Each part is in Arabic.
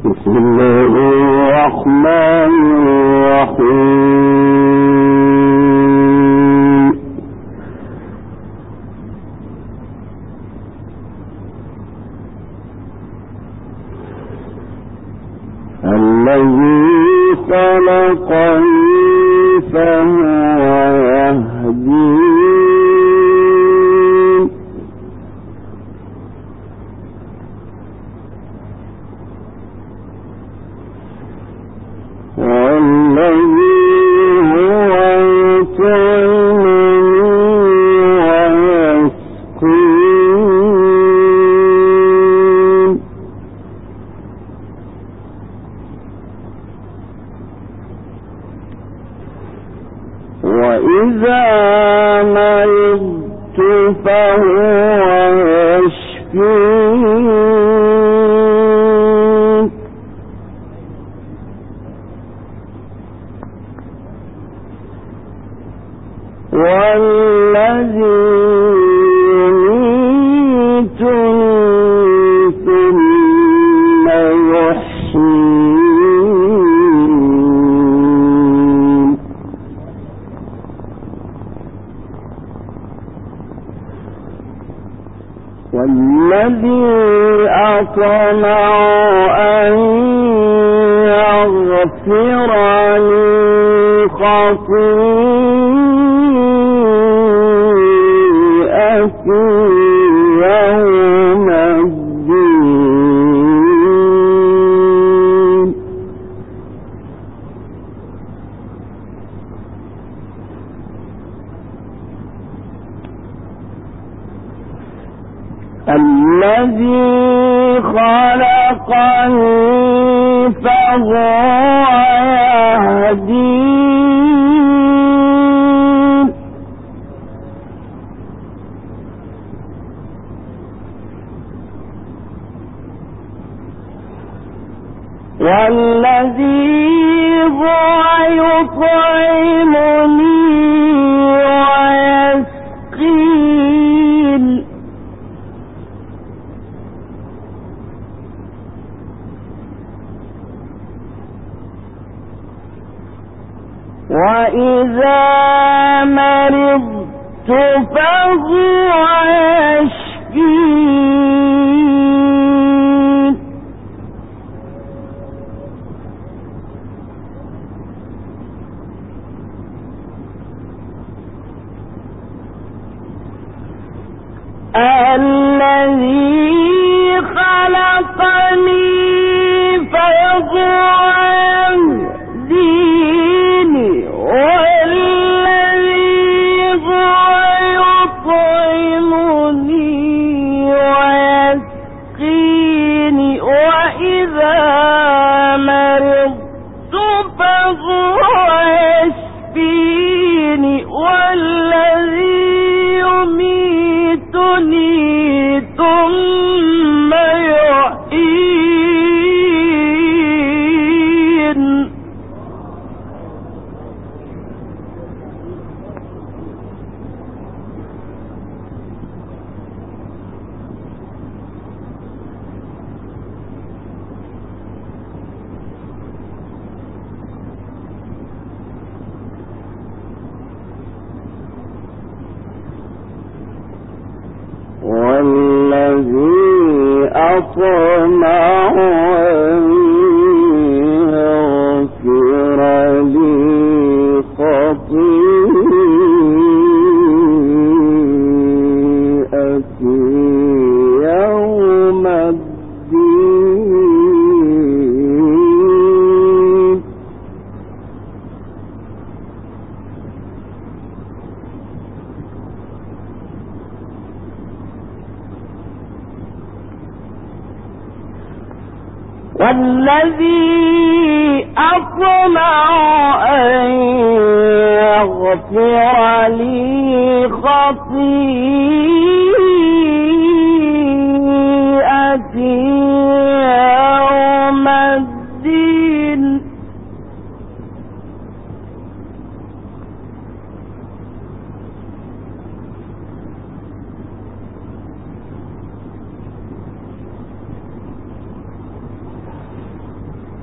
بسم الله الرحمن الرحيم. الذي خلقني فهو يهدين. والذي هو يطعمني ويسقين. وإذا مرضت فهو يشفين. والذي يميتني ثم يحيين. والذي أطمع أن يغفر لي خطيئتي يوم الدين. الذي خلقني فهو يهدين. والذي هو يطعمني ويسقين. وإذا مرضت فهو يشفين. الذي خلقني فهو يهديني. والذي هو يطعمني ويسقيني. وإذا مرضت فهو يشفيني. والذي يميتني ثم يحيين. والذي أطمع أن يغفر لي خطيئتي يوم الدين. والذي أطمع أن يغفر لي خطيئتي يوم الدين.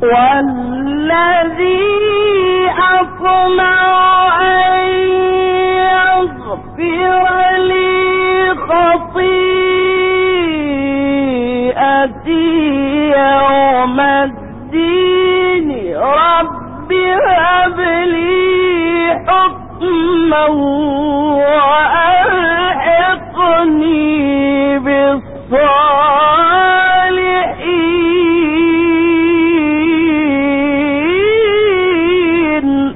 والذي أطمع أن يغفر لي خطيئتي يوم الدين رب هب لي حكما وألحقني بالصالحين.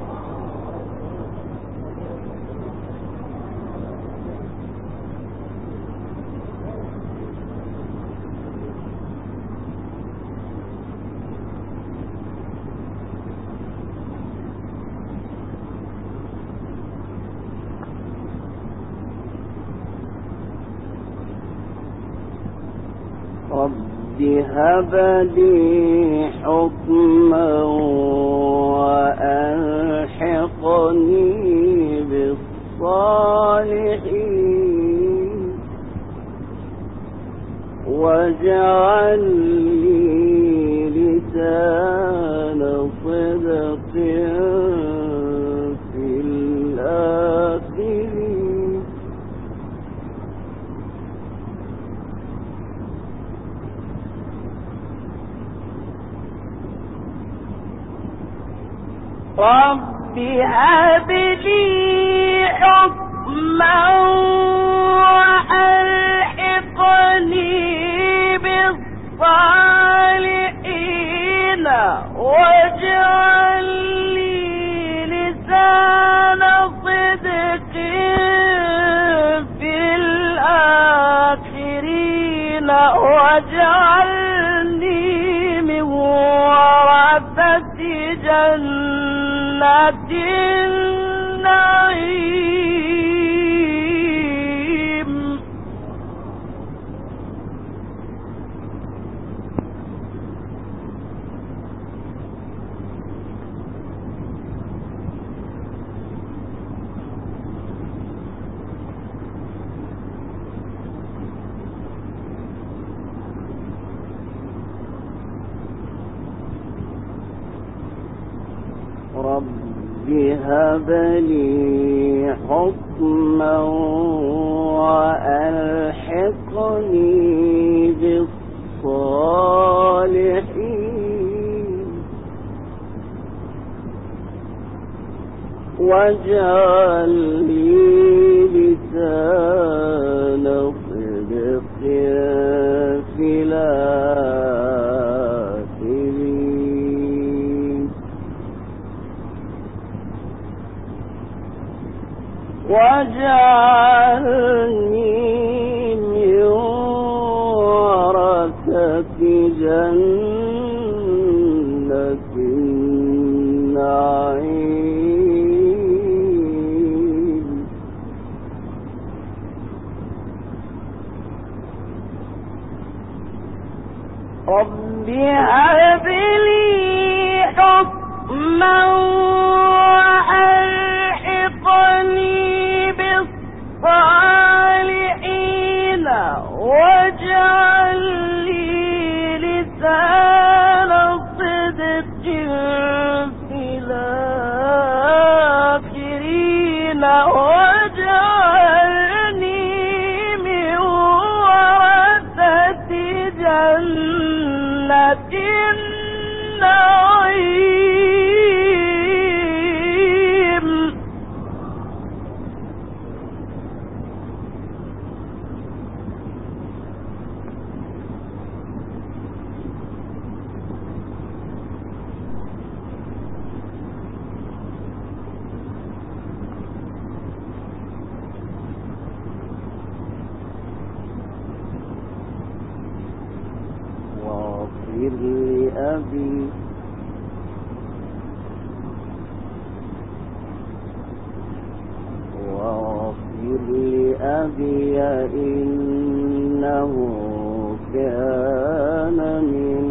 رب هب لي حكما وألحقني بالصالحين واجعل لي لسان صدق في الآخرين. رب هب لي حكما وألحقني بالصالحين واجعل لي لسان صدق في الآخرين واجعلني من ورثة جنة النعيم. رب هب لي حكما وألحقني بالصالحين واجعل لي لسان صدق في الآخرين واجعلني من ورثة جنة النعيم. رب هب لي حكما وألحقني بالصالحين واجعل لي لسان صدق في الآخرين واجعلني من ورثة جنة النعيم. واغفر لأبي إنه كان من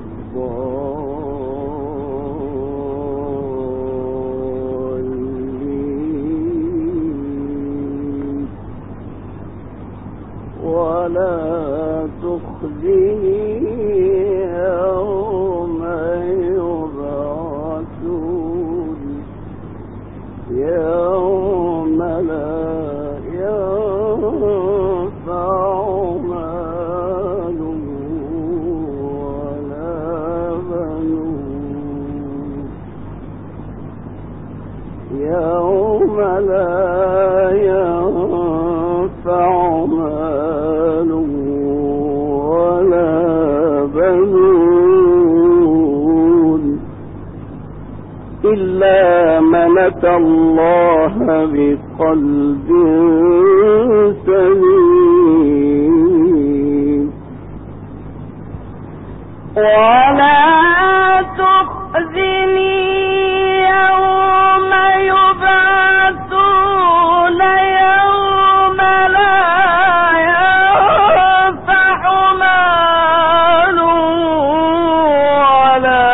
الضالين ولا تخزني يوم لا ينفع مال ولا بنون إلا من أتى الله بقلب سليم ولا تخزني يوم يبعثون يوم لا ينفع مال ولا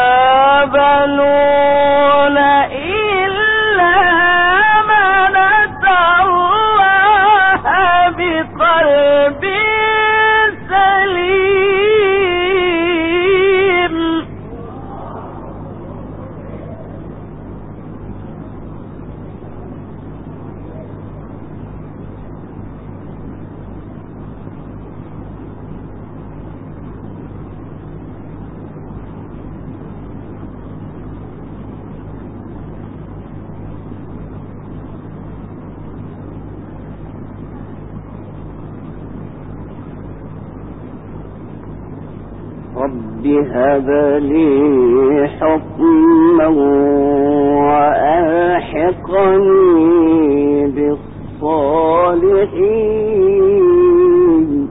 بنون إلا من أتى الله بقلب سليم رب هب لي حكما وألحقني بالصالحين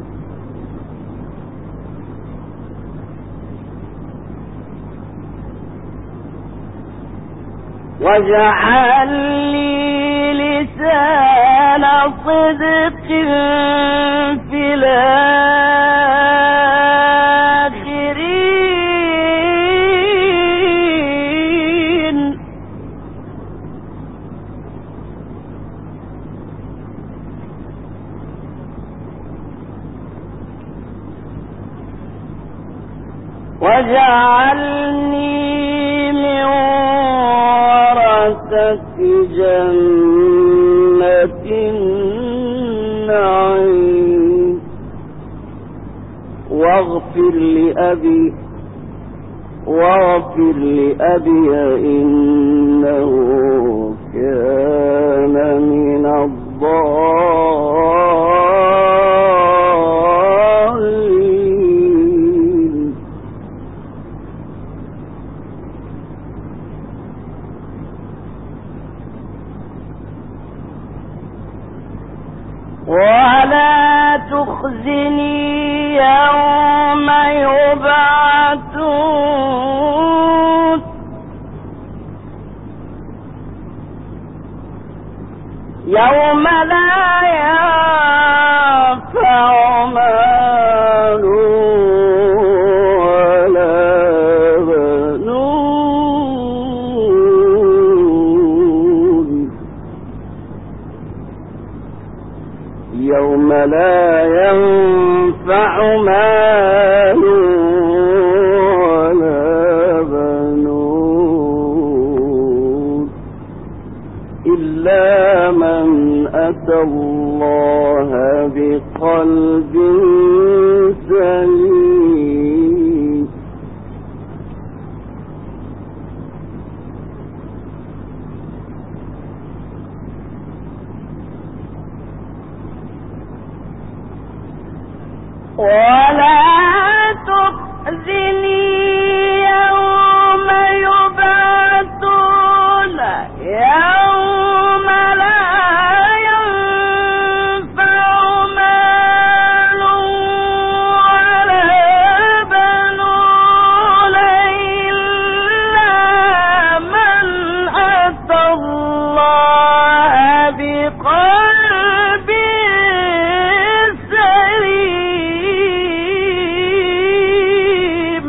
واجعل لي لسان صدق في الآخرين واجعلني من ورثة جنة النعيم واغفر لأبي إنه كان من الضالين ولا تخزني يوم يبعثون يوم لا ينفع مال ولا بنون يوم لا ينفع مال ولا بنون إلا من أتى الله بقلب سليم ولا تخزني يوم يبعثون يوم لا ينفع مال ولا بنون إلا من أتى الله بقلب سليم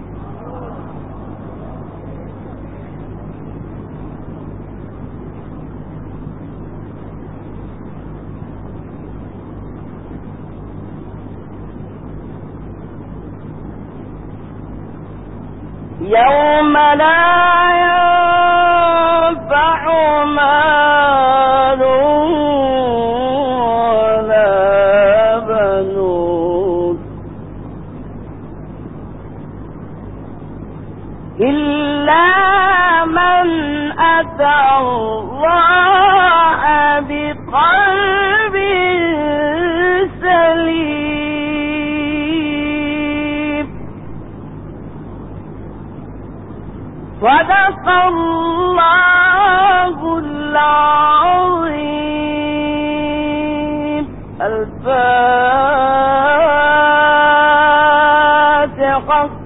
يوم لا ينفع مال ولا بنون إلا من أتى الله قلب سليم. صدق الله العظيم. الفاتحة.